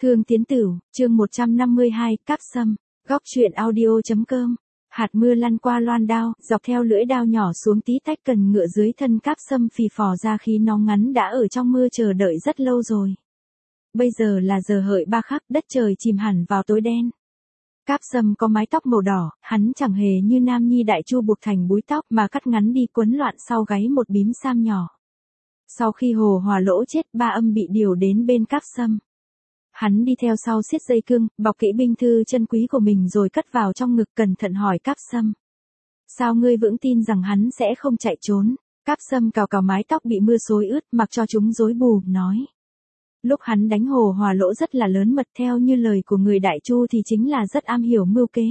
Thương Tiến Tửu, chương 152, Cáp Sâm, góc truyện audio.com. Hạt mưa lăn qua loan đao, dọc theo lưỡi đao nhỏ xuống tí tách cần ngựa dưới thân Cáp Sâm phì phò ra khí nóng ngắn đã ở trong mưa chờ đợi rất lâu rồi. Bây giờ là giờ hợi ba khắc, đất trời chìm hẳn vào tối đen. Cáp Sâm có mái tóc màu đỏ, hắn chẳng hề như nam nhi đại chu buộc thành búi tóc mà cắt ngắn đi quấn loạn sau gáy một bím sam nhỏ. Sau khi Hồ Hòa Lỗ chết, Ba Âm bị điều đến bên Cáp Sâm. Hắn đi theo sau siết dây cương, bọc kỹ binh thư chân quý của mình rồi cất vào trong ngực, cẩn thận hỏi Cáp Sâm. Sao ngươi vững tin rằng hắn sẽ không chạy trốn? Cáp Sâm cào cào mái tóc bị mưa xối ướt, mặc cho chúng rối bù, nói. Lúc hắn đánh Hồ Hòa Lỗ rất là lớn mật, theo như lời của người Đại Chu thì chính là rất am hiểu mưu kế.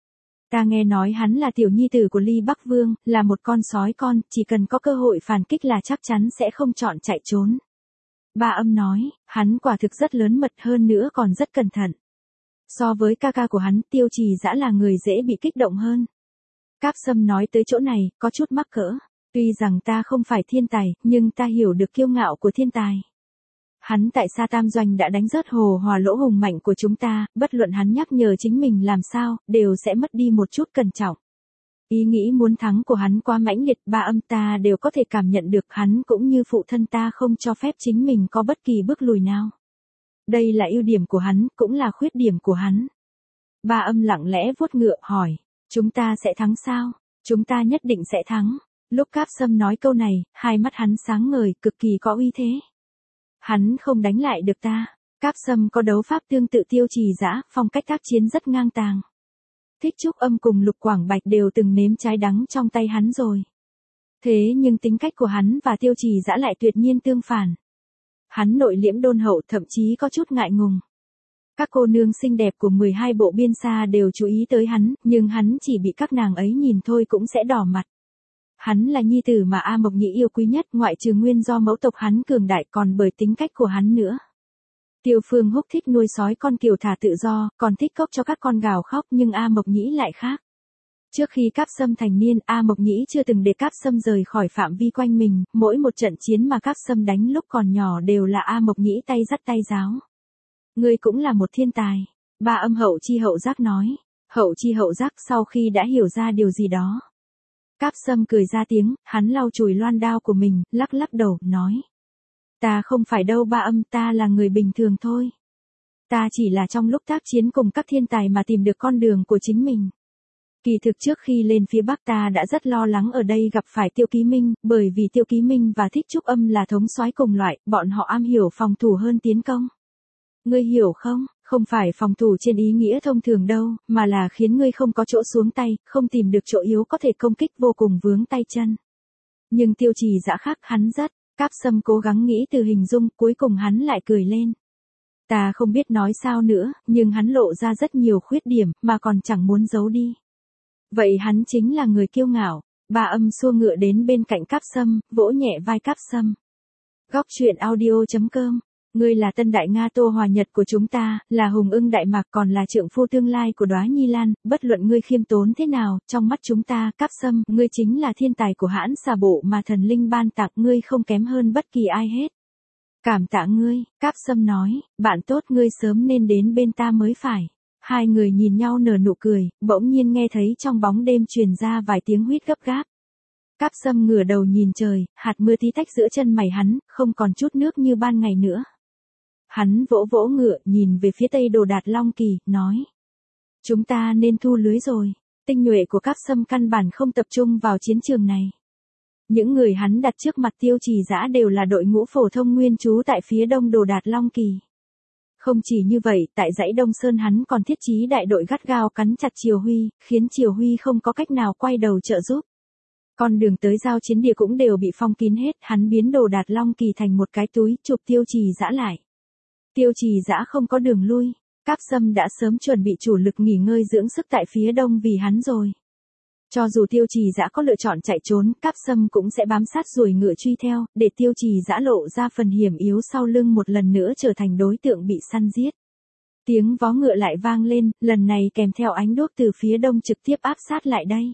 Ta nghe nói hắn là tiểu nhi tử của Ly Bắc Vương, là một con sói con, chỉ cần có cơ hội phản kích là chắc chắn sẽ không chọn chạy trốn. Ba Âm nói, hắn quả thực rất lớn mật, hơn nữa còn rất cẩn thận. So với ca ca của hắn, Tiêu Trì Dã là người dễ bị kích động hơn. Cáp Sâm nói tới chỗ này, có chút mắc cỡ. Tuy rằng ta không phải thiên tài, nhưng ta hiểu được kiêu ngạo của thiên tài. Hắn tại Sa Tam Doanh đã đánh rớt Hồ Hòa Lỗ hùng mạnh của chúng ta, bất luận hắn nhắc nhở chính mình làm sao, đều sẽ mất đi một chút cẩn trọng. Ý nghĩ muốn thắng của hắn quá mãnh liệt, Ba Âm ta đều có thể cảm nhận được, hắn cũng như phụ thân ta không cho phép chính mình có bất kỳ bước lùi nào. Đây là ưu điểm của hắn, cũng là khuyết điểm của hắn. Ba Âm lặng lẽ vuốt ngựa, hỏi, chúng ta sẽ thắng sao? Chúng ta nhất định sẽ thắng. Lúc Cáp Sâm nói câu này, hai mắt hắn sáng ngời, cực kỳ có uy thế. Hắn không đánh lại được ta. Cáp Sâm có đấu pháp tương tự Tiêu Trì Dã, phong cách tác chiến rất ngang tàng. Thích Trúc Âm cùng Lục Quảng Bạch đều từng nếm trái đắng trong tay hắn rồi. Thế nhưng tính cách của hắn và Tiêu Trì Dã lại tuyệt nhiên tương phản. Hắn nội liễm đôn hậu, thậm chí có chút ngại ngùng. Các cô nương xinh đẹp của 12 bộ biên xa đều chú ý tới hắn, nhưng hắn chỉ bị các nàng ấy nhìn thôi cũng sẽ đỏ mặt. Hắn là nhi tử mà A Mộc Nhĩ yêu quý nhất, ngoại trừ nguyên do mẫu tộc hắn cường đại còn bởi tính cách của hắn nữa. Tiêu Phương Húc thích nuôi sói con kiều thả tự do, còn thích cốc cho các con gào khóc, nhưng A Mộc Nhĩ lại khác. Trước khi Cáp Sâm thành niên, A Mộc Nhĩ chưa từng để Cáp Sâm rời khỏi phạm vi quanh mình, mỗi một trận chiến mà Cáp Sâm đánh lúc còn nhỏ đều là A Mộc Nhĩ tay dắt tay giáo. Ngươi cũng là một thiên tài. Ba Âm hậu chi hậu giác nói. Hậu chi hậu giác sau khi đã hiểu ra điều gì đó. Cáp Sâm cười ra tiếng, hắn lau chùi loan đao của mình, lắc lắc đầu, nói. Ta không phải đâu Ba Âm, ta là người bình thường thôi. Ta chỉ là trong lúc tác chiến cùng các thiên tài mà tìm được con đường của chính mình. Kỳ thực trước khi lên phía Bắc ta đã rất lo lắng ở đây gặp phải Tiêu Ký Minh, bởi vì Tiêu Ký Minh và Thích Trúc Âm là thống soái cùng loại, bọn họ am hiểu phòng thủ hơn tiến công. Ngươi hiểu không, không phải phòng thủ trên ý nghĩa thông thường đâu, mà là khiến ngươi không có chỗ xuống tay, không tìm được chỗ yếu có thể công kích vô cùng vướng tay chân. Nhưng Tiêu Trì Dã khác, hắn rất. Cáp Sâm cố gắng nghĩ từ hình dung, cuối cùng hắn lại cười lên. Ta không biết nói sao nữa, nhưng hắn lộ ra rất nhiều khuyết điểm, mà còn chẳng muốn giấu đi. Vậy hắn chính là người kiêu ngạo. Ba Âm xua ngựa đến bên cạnh Cáp Sâm, vỗ nhẹ vai Cáp Sâm. Góc truyện audio.com. Ngươi là tân đại Nga Tô Hòa Nhật của chúng ta, là hùng ưng Đại Mạc, còn là trượng phu tương lai của Đóa Nhi Lan, bất luận ngươi khiêm tốn thế nào, trong mắt chúng ta, Cáp Sâm, ngươi chính là thiên tài của hãn xà bộ mà thần linh ban tặng, ngươi không kém hơn bất kỳ ai hết. Cảm tạ ngươi, Cáp Sâm nói, bạn tốt, ngươi sớm nên đến bên ta mới phải. Hai người nhìn nhau nở nụ cười, bỗng nhiên nghe thấy trong bóng đêm truyền ra vài tiếng huýt gấp gáp. Cáp Sâm ngửa đầu nhìn trời, hạt mưa tí tách giữa chân mày hắn, không còn chút nước như ban ngày nữa. Hắn vỗ vỗ ngựa, nhìn về phía tây Đồ Đạt Long Kỳ, nói. Chúng ta nên thu lưới rồi. Tinh nhuệ của Cáp Sâm căn bản không tập trung vào chiến trường này. Những người hắn đặt trước mặt Tiêu Trì Dã đều là đội ngũ phổ thông nguyên trú tại phía đông Đồ Đạt Long Kỳ. Không chỉ như vậy, tại dãy Đông Sơn hắn còn thiết trí đại đội gắt gao cắn chặt Triều Huy, khiến Triều Huy không có cách nào quay đầu trợ giúp. Con đường tới giao chiến địa cũng đều bị phong kín hết, hắn biến Đồ Đạt Long Kỳ thành một cái túi, chụp Tiêu Trì Dã lại. Tiêu Trì Dã không có đường lui, Cáp Sâm đã sớm chuẩn bị chủ lực nghỉ ngơi dưỡng sức tại phía đông vì hắn rồi. Cho dù Tiêu Trì Dã có lựa chọn chạy trốn, Cáp Sâm cũng sẽ bám sát ruồi ngựa truy theo, để Tiêu Trì Dã lộ ra phần hiểm yếu sau lưng một lần nữa trở thành đối tượng bị săn giết. Tiếng vó ngựa lại vang lên, lần này kèm theo ánh đuốc từ phía đông trực tiếp áp sát lại đây.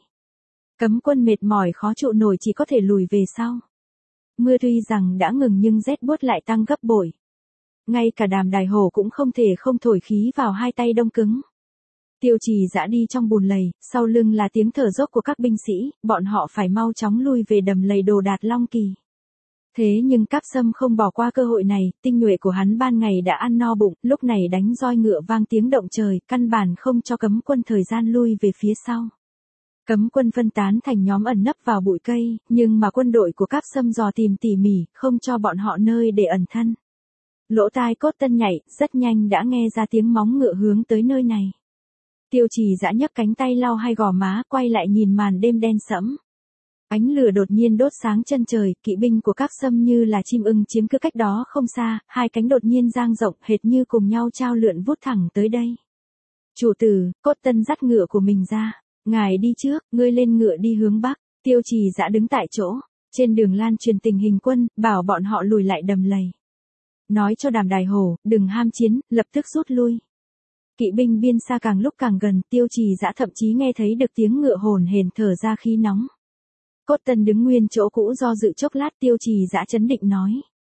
Cấm quân mệt mỏi khó trụ nổi chỉ có thể lùi về sau. Mưa tuy rằng đã ngừng nhưng rét buốt lại tăng gấp bội. ngay cả Đàm Đài Hổ cũng không thể không thổi khí vào hai tay đông cứng. Tiêu Trì Dã đi trong bùn lầy, sau lưng là tiếng thở dốc của các binh sĩ, bọn họ phải mau chóng lui về đầm lầy Đồ Đạt Long Kỳ. Thế nhưng Cáp Sâm không bỏ qua cơ hội này, tinh nhuệ của hắn ban ngày đã ăn no bụng, lúc này đánh roi ngựa vang tiếng động trời, căn bản không cho cấm quân thời gian lui về phía sau. Cấm quân phân tán thành nhóm ẩn nấp vào bụi cây, nhưng mà quân đội của Cáp Sâm dò tìm tỉ mỉ, không cho bọn họ nơi để ẩn thân. Lỗ tai Cốt Tân nhạy, rất nhanh đã nghe ra tiếng móng ngựa hướng tới nơi này. Tiêu Trì Dã nhấc cánh tay lau hai gò má, quay lại nhìn màn đêm đen sẫm. Ánh lửa đột nhiên đốt sáng chân trời, kỵ binh của Cáp Sâm như là chim ưng chiếm cứ cách đó không xa, hai cánh đột nhiên dang rộng hệt như cùng nhau chao lượn vút thẳng tới đây. Chủ tử, Cốt Tân dắt ngựa của mình ra. Ngài đi trước, ngươi lên ngựa đi hướng bắc. Tiêu Trì Dã đứng tại chỗ, trên đường lan truyền tình hình quân, bảo bọn họ lùi lại đầm lầy. Nói cho Đàm Đài Hổ, đừng ham chiến, lập tức rút lui. Kỵ binh biên xa càng lúc càng gần, Tiêu Trì Dã thậm chí nghe thấy được tiếng ngựa hồn hển thở ra khí nóng. Cốt Tân đứng nguyên chỗ cũ do dự chốc lát, Tiêu Trì Dã chấn định nói.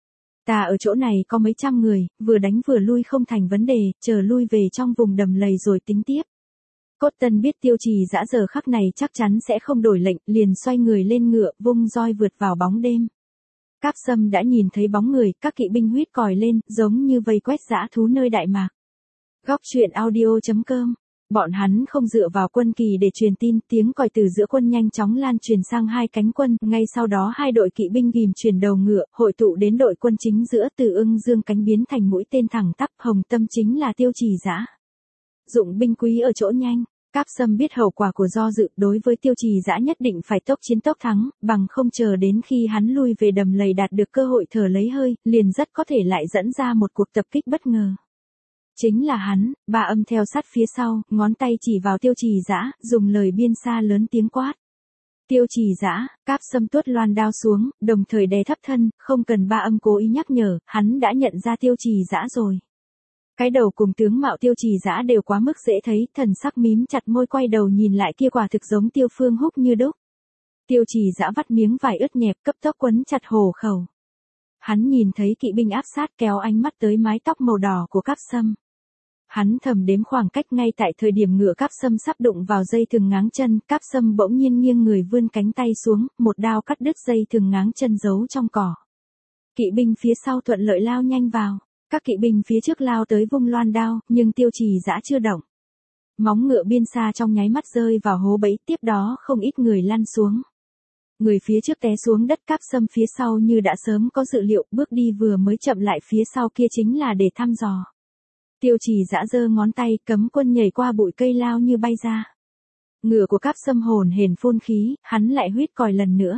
Ta ở chỗ này có mấy trăm người, vừa đánh vừa lui không thành vấn đề, chờ lui về trong vùng đầm lầy rồi tính tiếp. Cốt Tân biết Tiêu Trì Dã giờ khắc này chắc chắn sẽ không đổi lệnh, liền xoay người lên ngựa, vung roi vượt vào bóng đêm. Cáp Sâm đã nhìn thấy bóng người, các kỵ binh huýt còi lên, giống như vây quét dã thú nơi Đại Mạc. Góc truyện audio.com. Bọn hắn không dựa vào quân kỳ để truyền tin, tiếng còi từ giữa quân nhanh chóng lan truyền sang hai cánh quân, ngay sau đó hai đội kỵ binh ghim chuyển đầu ngựa, hội tụ đến đội quân chính giữa, từ ưng dương cánh biến thành mũi tên thẳng tắp, hồng tâm chính là Tiêu Trì Dã. Dụng binh quý ở chỗ nhanh. Cáp Sâm biết hậu quả của do dự, đối với Tiêu Trì Dã nhất định phải tốc chiến tốc thắng, bằng không chờ đến khi hắn lui về đầm lầy đạt được cơ hội thở lấy hơi, liền rất có thể lại dẫn ra một cuộc tập kích bất ngờ. Chính là hắn, Ba Âm theo sát phía sau, ngón tay chỉ vào Tiêu Trì Dã, dùng lời biên xa lớn tiếng quát. Tiêu Trì Dã, Cáp Sâm tuốt loan đao xuống, đồng thời đè thấp thân, không cần Ba Âm cố ý nhắc nhở, hắn đã nhận ra Tiêu Trì Dã rồi. Cái đầu cùng tướng mạo Tiêu Trì Dã đều quá mức dễ thấy, thần sắc mím chặt môi quay đầu nhìn lại kia quả thực giống Tiêu Phương Húc như đúc. Tiêu Trì Dã vắt miếng vải ướt nhẹp cấp tốc quấn chặt hổ khẩu. Hắn nhìn thấy kỵ binh áp sát kéo ánh mắt tới mái tóc màu đỏ của Cáp Sâm. Hắn thầm đếm khoảng cách ngay tại thời điểm ngựa Cáp Sâm sắp đụng vào dây thừng ngáng chân, Cáp Sâm bỗng nhiên nghiêng người vươn cánh tay xuống, một đao cắt đứt dây thừng ngáng chân giấu trong cỏ. Kỵ binh phía sau thuận lợi lao nhanh vào. Các kỵ binh phía trước lao tới vung loan đao, nhưng Tiêu Trì Dã chưa động. Móng ngựa biên xa trong nháy mắt rơi vào hố bẫy, tiếp đó không ít người lăn xuống. Người phía trước té xuống đất, Cáp Sâm phía sau như đã sớm có dự liệu, bước đi vừa mới chậm lại phía sau kia chính là để thăm dò. Tiêu Trì Dã giơ ngón tay, cấm quân nhảy qua bụi cây lao như bay ra. Ngựa của Cáp Sâm hồn hển phun khí, hắn lại huýt còi lần nữa.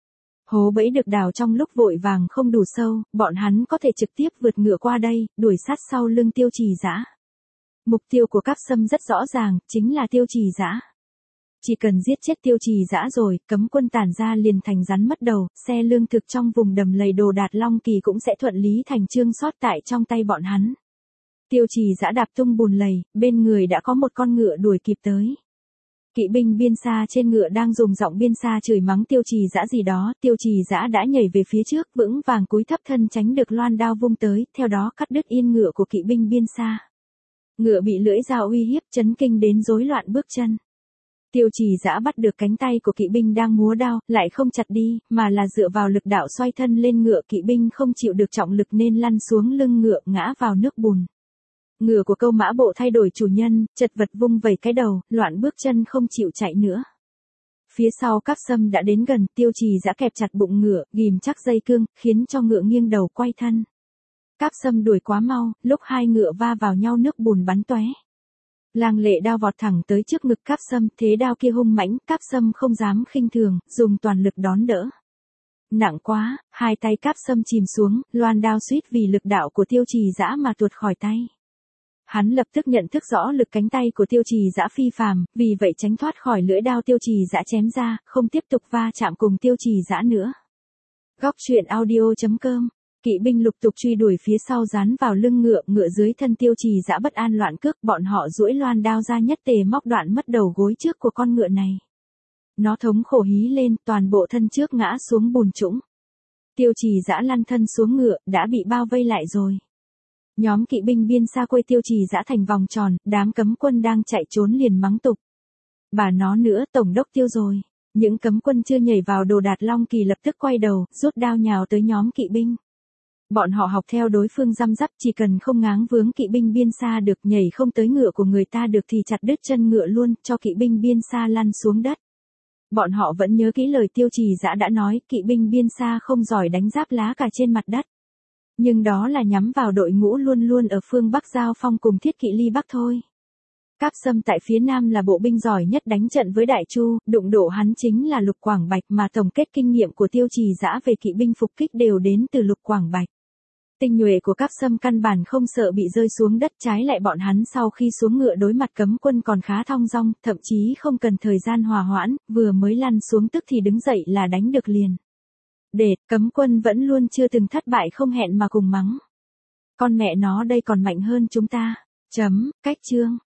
Hố bẫy được đào trong lúc vội vàng không đủ sâu, bọn hắn có thể trực tiếp vượt ngựa qua đây, đuổi sát sau lưng Tiêu Trì Dã. Mục tiêu của Cáp Sâm rất rõ ràng, chính là Tiêu Trì Dã. Chỉ cần giết chết Tiêu Trì Dã rồi, cấm quân tản ra liền thành rắn mất đầu, xe lương thực trong vùng đầm lầy Đồ Đạt Long Kỳ cũng sẽ thuận lý thành chương sót tại trong tay bọn hắn. Tiêu Trì Dã đạp tung bùn lầy, bên người đã có một con ngựa đuổi kịp tới. Kỵ binh biên xa trên ngựa đang dùng giọng biên xa chửi mắng Tiêu Trì Dã gì đó, Tiêu Trì Dã đã nhảy về phía trước, vững vàng cúi thấp thân tránh được loan đao vung tới, theo đó cắt đứt yên ngựa của kỵ binh biên xa. Ngựa bị lưỡi dao uy hiếp, chấn kinh đến rối loạn bước chân. Tiêu Trì Dã bắt được cánh tay của kỵ binh đang múa đao, lại không chặt đi, mà là dựa vào lực đạo xoay thân lên ngựa, kỵ binh không chịu được trọng lực nên lăn xuống lưng ngựa, ngã vào nước bùn. Ngựa của Câu Mã Bộ thay đổi chủ nhân, chật vật vung vẩy cái đầu, loạn bước chân không chịu chạy nữa. Phía sau Cáp Sâm đã đến gần, Tiêu Trì Dã kẹp chặt bụng ngựa, ghìm chắc dây cương, khiến cho ngựa nghiêng đầu quay thân. Cáp Sâm đuổi quá mau, lúc hai ngựa va vào nhau nước bùn bắn tóe. Lang Lệ đao vọt thẳng tới trước ngực Cáp Sâm, thế đao kia hung mãnh, Cáp Sâm không dám khinh thường, dùng toàn lực đón đỡ. Nặng quá, hai tay Cáp Sâm chìm xuống, loan đao suýt vì lực đạo của Tiêu Trì Dã mà tuột khỏi tay. Hắn lập tức nhận thức rõ lực cánh tay của Tiêu Trì Dã phi phàm, vì vậy tránh thoát khỏi lưỡi đao Tiêu Trì Dã chém ra, không tiếp tục va chạm cùng Tiêu Trì Dã nữa. Góc truyện audio.com. Kỵ binh lục tục truy đuổi phía sau dán vào lưng ngựa, ngựa dưới thân Tiêu Trì Dã bất an loạn cước, bọn họ duỗi loan đao ra nhất tề móc đoạn mất đầu gối trước của con ngựa này. Nó thống khổ hí lên, toàn bộ thân trước ngã xuống bùn trũng. Tiêu Trì Dã lăn thân xuống ngựa, đã bị bao vây lại rồi. Nhóm kỵ binh biên xa quây Tiêu Trì Dã thành vòng tròn, đám cấm quân đang chạy trốn liền mắng tục. Bà nó nữa, tổng đốc Tiêu rồi. Những cấm quân chưa nhảy vào đồ Đạt Long Kỳ lập tức quay đầu, rút đao nhào tới nhóm kỵ binh. Bọn họ học theo đối phương răm rắp, chỉ cần không ngáng vướng kỵ binh biên xa được, nhảy không tới ngựa của người ta được thì chặt đứt chân ngựa luôn, cho kỵ binh biên xa lăn xuống đất. Bọn họ vẫn nhớ kỹ lời Tiêu Trì Dã đã nói, kỵ binh biên xa không giỏi đánh giáp lá cả trên mặt đất. Nhưng đó là nhắm vào đội ngũ luôn luôn ở phương Bắc giao phong cùng Thiết Kỵ Ly Bắc thôi. Cáp Sâm tại phía Nam là bộ binh giỏi nhất đánh trận với Đại Chu, đụng độ hắn chính là Lục Quảng Bạch, mà tổng kết kinh nghiệm của Tiêu Trì Dã về kỵ binh phục kích đều đến từ Lục Quảng Bạch. Tinh nhuệ của Cáp Sâm căn bản không sợ bị rơi xuống đất, trái lại bọn hắn sau khi xuống ngựa đối mặt cấm quân còn khá thong dong, thậm chí không cần thời gian hòa hoãn, vừa mới lăn xuống tức thì đứng dậy là đánh được liền. Đệt, cấm quân vẫn luôn chưa từng thất bại không hẹn mà cùng mắng. Con mẹ nó đây còn mạnh hơn chúng ta. Cách chương.